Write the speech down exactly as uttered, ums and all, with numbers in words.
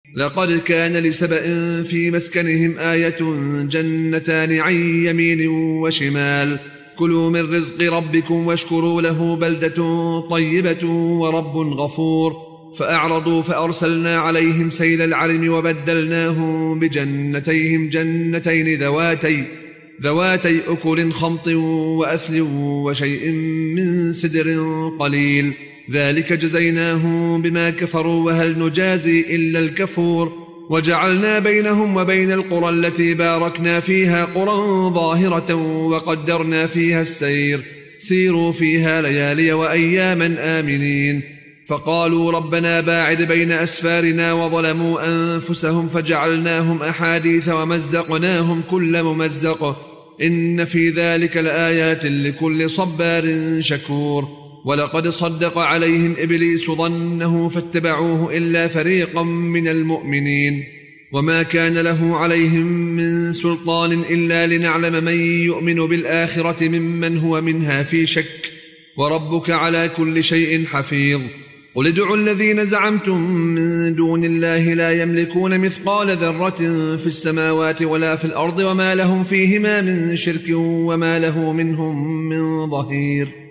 لقد كان لسبأ في مسكنهم آية جنتان عن يمين وشمال كلوا من رزق ربكم واشكروا له بلدة طيبة ورب غفور فأعرضوا فأرسلنا عليهم سيل العرم وبدلناهم بجنتيهم جنتين ذواتي ذواتي أكل خمط وأثل وشيء من سدر قليل ذلك جزيناهم بما كفروا وهل نجازي إلا الكفور وجعلنا بينهم وبين القرى التي باركنا فيها قرى ظاهرة وقدرنا فيها السير سيروا فيها ليالي وأياما آمنين فقالوا ربنا باعد بين أسفارنا وظلموا أنفسهم فجعلناهم أحاديث ومزقناهم كل ممزق إن في ذلك لآيات لكل صبار شكور ولقد صدق عليهم إبليس ظنه فاتبعوه إلا فريقا من المؤمنين وما كان له عليهم من سلطان إلا لنعلم من يؤمن بالآخرة ممن هو منها في شك وربك على كل شيء حفيظ قل ادعوا الذين زعمتم من دون الله لا يملكون مثقال ذرة في السماوات ولا في الأرض وما لهم فيهما من شرك وما له منهم من ظهير